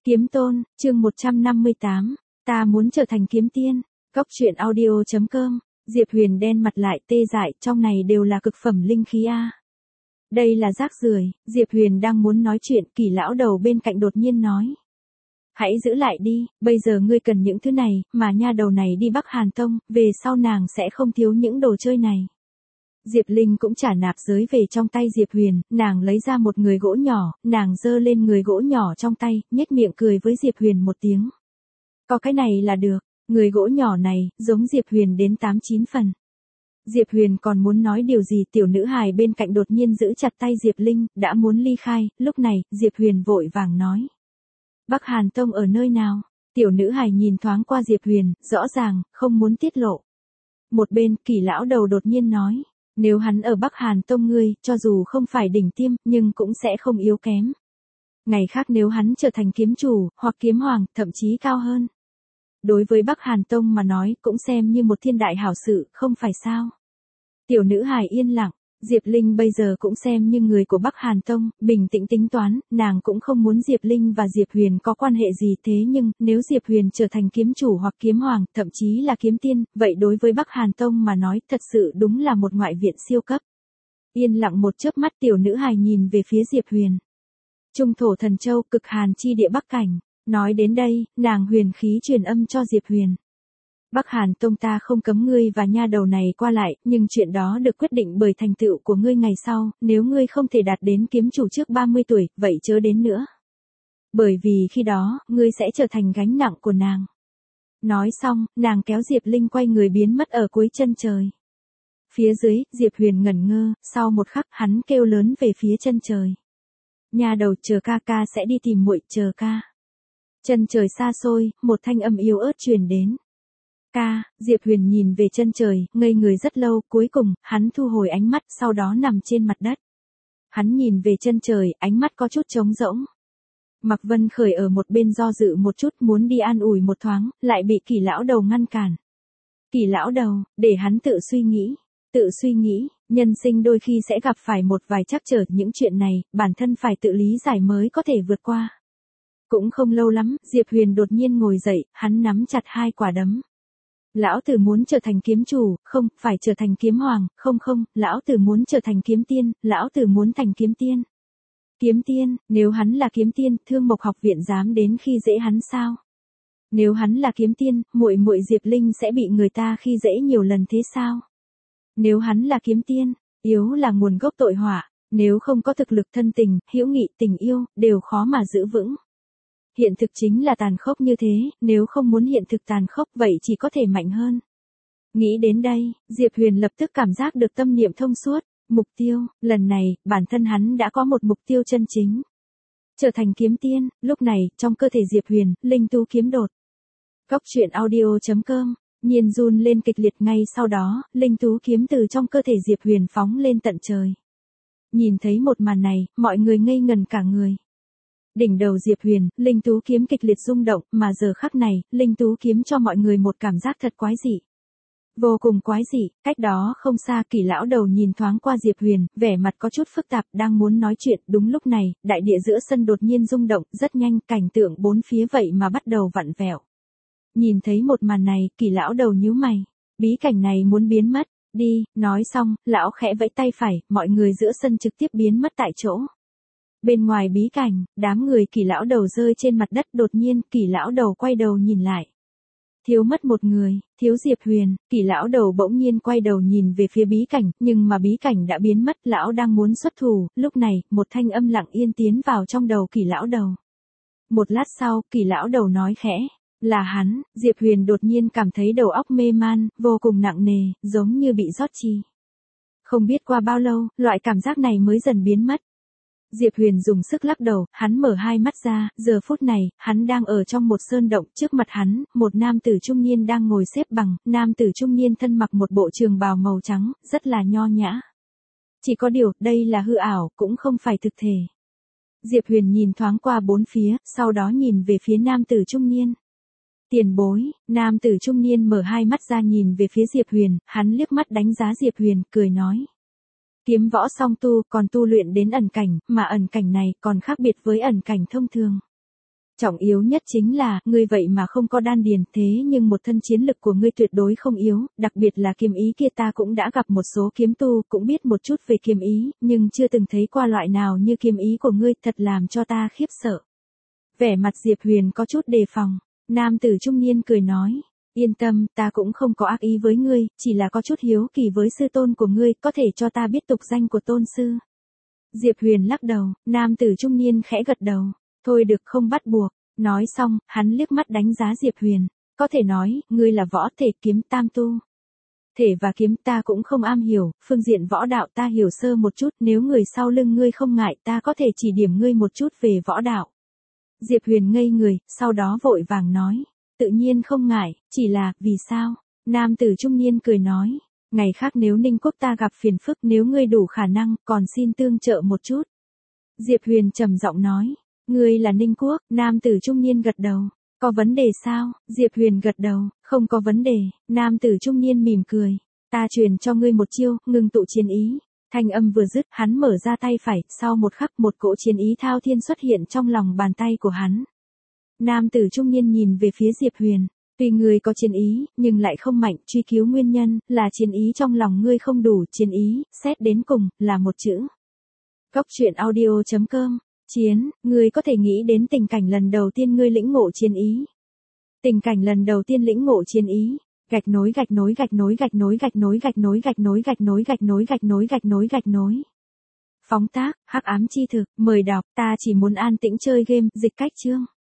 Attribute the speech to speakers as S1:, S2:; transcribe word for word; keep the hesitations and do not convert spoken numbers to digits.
S1: Kiếm Tôn, chương một trăm năm mươi tám, ta muốn trở thành kiếm tiên. Cóc truyện audio chấm com. Diệp Huyền đen mặt lại tê dại, trong này đều là cực phẩm linh khí a. Đây là rác rưởi. Diệp Huyền đang muốn nói chuyện, Kỳ lão đầu bên cạnh đột nhiên nói: hãy giữ lại đi, bây giờ ngươi cần những thứ này, mà nha đầu này đi Bắc Hàn Tông, về sau nàng sẽ không thiếu những đồ chơi này. Diệp Linh cũng trả nạp giới về trong tay Diệp Huyền, nàng lấy ra một người gỗ nhỏ, nàng giơ lên người gỗ nhỏ trong tay, nhếch miệng cười với Diệp Huyền một tiếng. Có cái này là được, người gỗ nhỏ này, giống Diệp Huyền đến tám chín phần. Diệp Huyền còn muốn nói điều gì, tiểu nữ hài bên cạnh đột nhiên giữ chặt tay Diệp Linh, đã muốn ly khai, lúc này, Diệp Huyền vội vàng nói: Bắc Hàn Tông ở nơi nào? Tiểu nữ hài nhìn thoáng qua Diệp Huyền, rõ ràng, không muốn tiết lộ. Một bên, Kỳ lão đầu đột nhiên nói: nếu hắn ở Bắc Hàn Tông ngươi, cho dù không phải đỉnh tiêm, nhưng cũng sẽ không yếu kém. Ngày khác nếu hắn trở thành kiếm chủ, hoặc kiếm hoàng, thậm chí cao hơn. Đối với Bắc Hàn Tông mà nói, cũng xem như một thiên đại hảo sự, không phải sao? Tiểu nữ hài yên lặng, Diệp Linh bây giờ cũng xem như người của Bắc Hàn Tông, bình tĩnh tính toán, nàng cũng không muốn Diệp Linh và Diệp Huyền có quan hệ gì, thế nhưng, nếu Diệp Huyền trở thành kiếm chủ hoặc kiếm hoàng, thậm chí là kiếm tiên, vậy đối với Bắc Hàn Tông mà nói, thật sự đúng là một ngoại viện siêu cấp. Yên lặng một chớp mắt, tiểu nữ hài nhìn về phía Diệp Huyền. Trung thổ thần châu, cực hàn chi địa Bắc cảnh. Nói đến đây, nàng huyền khí truyền âm cho Diệp Huyền. Bắc Hàn Tông ta không cấm ngươi và nha đầu này qua lại, nhưng chuyện đó được quyết định bởi thành tựu của ngươi ngày sau, nếu ngươi không thể đạt đến kiếm chủ trước ba mươi tuổi, vậy chớ đến nữa. Bởi vì khi đó, ngươi sẽ trở thành gánh nặng của nàng. Nói xong, nàng kéo Diệp Linh quay người biến mất ở cuối chân trời. Phía dưới, Diệp Huyền ngẩn ngơ, sau một khắc, hắn kêu lớn về phía chân trời. Nha đầu, chờ ca ca sẽ đi tìm muội, chờ ca. Chân trời xa xôi, một thanh âm yếu ớt truyền đến. Ca, Diệp Huyền nhìn về chân trời, ngây người rất lâu, cuối cùng, hắn thu hồi ánh mắt, sau đó nằm trên mặt đất. Hắn nhìn về chân trời, ánh mắt có chút trống rỗng. Mạc Vân Khởi ở một bên do dự một chút, muốn đi an ủi một thoáng, lại bị Kỳ lão đầu ngăn cản. Kỳ lão đầu, để hắn tự suy nghĩ. Tự suy nghĩ, nhân sinh đôi khi sẽ gặp phải một vài trắc trở, những chuyện này, bản thân phải tự lý giải mới có thể vượt qua. Cũng không lâu lắm, Diệp Huyền đột nhiên ngồi dậy, hắn nắm chặt hai quả đấm. Lão tử muốn trở thành kiếm chủ, không, phải trở thành kiếm hoàng, không không, lão tử muốn trở thành kiếm tiên, lão tử muốn thành kiếm tiên. Kiếm tiên, nếu hắn là kiếm tiên, Thương Mộc học viện dám đến khi dễ hắn sao? Nếu hắn là kiếm tiên, muội muội Diệp Linh sẽ bị người ta khi dễ nhiều lần thế sao? Nếu hắn là kiếm tiên, yếu là nguồn gốc tội họa, nếu không có thực lực thân tình, hữu nghị, tình yêu, đều khó mà giữ vững. Hiện thực chính là tàn khốc như thế, nếu không muốn hiện thực tàn khốc vậy chỉ có thể mạnh hơn. Nghĩ đến đây, Diệp Huyền lập tức cảm giác được tâm niệm thông suốt, mục tiêu, lần này, bản thân hắn đã có một mục tiêu chân chính. Trở thành kiếm tiên, lúc này, trong cơ thể Diệp Huyền, linh tú kiếm đột. Cóc truyện audio chấm com, nhiên run lên kịch liệt, ngay sau đó, linh tú kiếm từ trong cơ thể Diệp Huyền phóng lên tận trời. Nhìn thấy một màn này, mọi người ngây ngần cả người. Đỉnh đầu Diệp Huyền, linh tú kiếm kịch liệt rung động, mà giờ khắc này, linh tú kiếm cho mọi người một cảm giác thật quái dị. Vô cùng quái dị, cách đó không xa, Kỳ lão đầu nhìn thoáng qua Diệp Huyền, vẻ mặt có chút phức tạp, đang muốn nói chuyện, đúng lúc này, đại địa giữa sân đột nhiên rung động, rất nhanh, cảnh tượng bốn phía vậy mà bắt đầu vặn vẹo. Nhìn thấy một màn này, Kỳ lão đầu nhíu mày, bí cảnh này muốn biến mất, đi, nói xong, lão khẽ vẫy tay phải, mọi người giữa sân trực tiếp biến mất tại chỗ. Bên ngoài bí cảnh, đám người Kỳ lão đầu rơi trên mặt đất, đột nhiên, Kỳ lão đầu quay đầu nhìn lại. Thiếu mất một người, thiếu Diệp Huyền, Kỳ lão đầu bỗng nhiên quay đầu nhìn về phía bí cảnh, nhưng mà bí cảnh đã biến mất, lão đang muốn xuất thủ, lúc này, một thanh âm lặng yên tiến vào trong đầu Kỳ lão đầu. Một lát sau, Kỳ lão đầu nói khẽ, là hắn. Diệp Huyền đột nhiên cảm thấy đầu óc mê man, vô cùng nặng nề, giống như bị rót chi. Không biết qua bao lâu, loại cảm giác này mới dần biến mất. Diệp Huyền dùng sức lắc đầu, hắn mở hai mắt ra, giờ phút này, hắn đang ở trong một sơn động, trước mặt hắn, một nam tử trung niên đang ngồi xếp bằng, nam tử trung niên thân mặc một bộ trường bào màu trắng, rất là nho nhã. Chỉ có điều, đây là hư ảo, cũng không phải thực thể. Diệp Huyền nhìn thoáng qua bốn phía, sau đó nhìn về phía nam tử trung niên. Tiền bối, nam tử trung niên mở hai mắt ra nhìn về phía Diệp Huyền, hắn liếc mắt đánh giá Diệp Huyền, cười nói. Kiếm võ song tu, còn tu luyện đến ẩn cảnh, mà ẩn cảnh này còn khác biệt với ẩn cảnh thông thường. Trọng yếu nhất chính là, ngươi vậy mà không có đan điền, thế nhưng một thân chiến lực của ngươi tuyệt đối không yếu, đặc biệt là kiếm ý kia ta cũng đã gặp một số kiếm tu, cũng biết một chút về kiếm ý, nhưng chưa từng thấy qua loại nào như kiếm ý của ngươi, thật làm cho ta khiếp sợ. Vẻ mặt Diệp Huyền có chút đề phòng, nam tử trung niên cười nói, yên tâm, ta cũng không có ác ý với ngươi, chỉ là có chút hiếu kỳ với sư tôn của ngươi, có thể cho ta biết tục danh của tôn sư. Diệp Huyền lắc đầu, nam tử trung niên khẽ gật đầu. Thôi được, không bắt buộc. Nói xong, hắn liếc mắt đánh giá Diệp Huyền. Có thể nói, ngươi là võ thể kiếm tam tu. Thể và kiếm ta cũng không am hiểu, phương diện võ đạo ta hiểu sơ một chút, nếu người sau lưng ngươi không ngại ta có thể chỉ điểm ngươi một chút về võ đạo. Diệp Huyền ngây người, sau đó vội vàng nói. Tự nhiên không ngại, chỉ là, vì sao? Nam tử trung niên cười nói. Ngày khác nếu Ninh Quốc ta gặp phiền phức, nếu ngươi đủ khả năng, còn xin tương trợ một chút. Diệp Huyền trầm giọng nói. Ngươi là Ninh Quốc, nam tử trung niên gật đầu. Có vấn đề sao? Diệp Huyền gật đầu, không có vấn đề. Nam tử trung niên mỉm cười. Ta truyền cho ngươi một chiêu, ngừng tụ chiến ý. Thanh âm vừa dứt, hắn mở ra tay phải, sau một khắc một cỗ chiến ý thao thiên xuất hiện trong lòng bàn tay của hắn. Nam tử trung niên nhìn về phía Diệp Huyền. Tuy ngươi có chiến ý, nhưng lại không mạnh, truy cứu nguyên nhân, là chiến ý trong lòng ngươi không đủ, chiến ý, xét đến cùng, là một chữ. Góc truyện audio chấm com. Chiến, ngươi có thể nghĩ đến tình cảnh lần đầu tiên ngươi lĩnh ngộ chiến ý. Tình cảnh lần đầu tiên lĩnh ngộ chiến ý. Gạch nối gạch nối gạch nối gạch nối gạch nối gạch nối gạch nối gạch nối gạch nối gạch nối gạch nối gạch nối. Phóng tác, hắc ám chi thực, mời đọc, ta chỉ muốn an tĩnh chơi game, dịch cách chương.